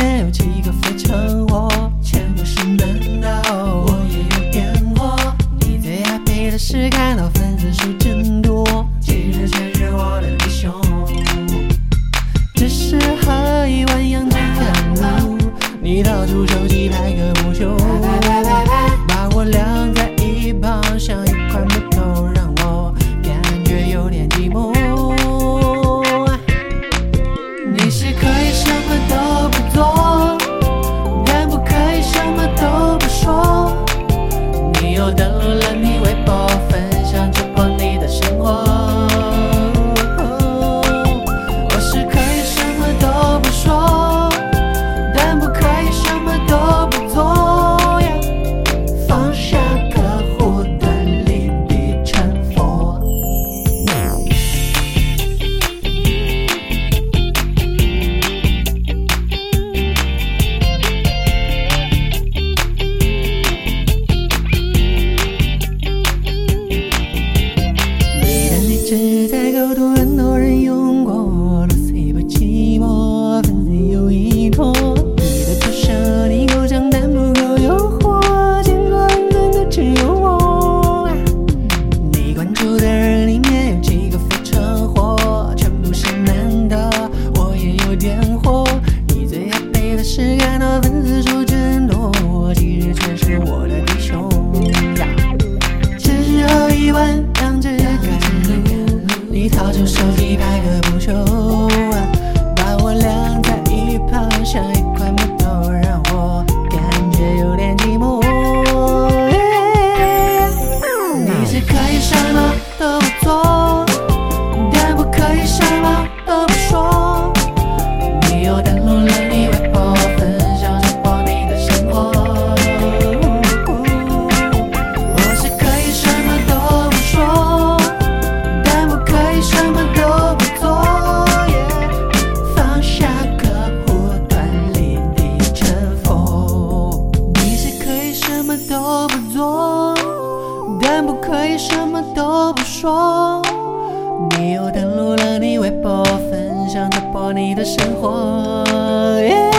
面有几个非诚活，全部是难道我也有点火？你最 happy 的是看到粉丝数增多，其实全是我的弟兄，只是喝一碗养精甘露，你掏出手机拍个不休，把我晾在一旁，像一块木头，让我感觉有点寂寞。你是可以什么都不做，但不可以什么都不说。你又登录了你微博，分享直播你的生活。我是可以什么都不说，但不可以什么都不做。放下客户端里的成佛。你的内置在构图，很多人用过，螺丝不寂寞，粉丝有一坨。你的特色你够强，但不够诱惑，见过很多的只有我。你关注的人里面有几个非诚活，全部是男的，我也有点火。你最 happy 的是看到粉丝数增多，其实全是我的弟兄呀。只是喝一碗养精甘露，你掏出手机拍个不休，把我晾在一旁，像一块木头，让我感觉有点寂寞。你是可以什么都不做，但不可以什么都不说。你又登录了你微博，分享直播你的生活。我是可以什么都不说，但不可以什么都不做。放下客户端里的成佛。你是可以什么都不做，但不可以什么都不说。你又登录了你微博，分享直播你的生活。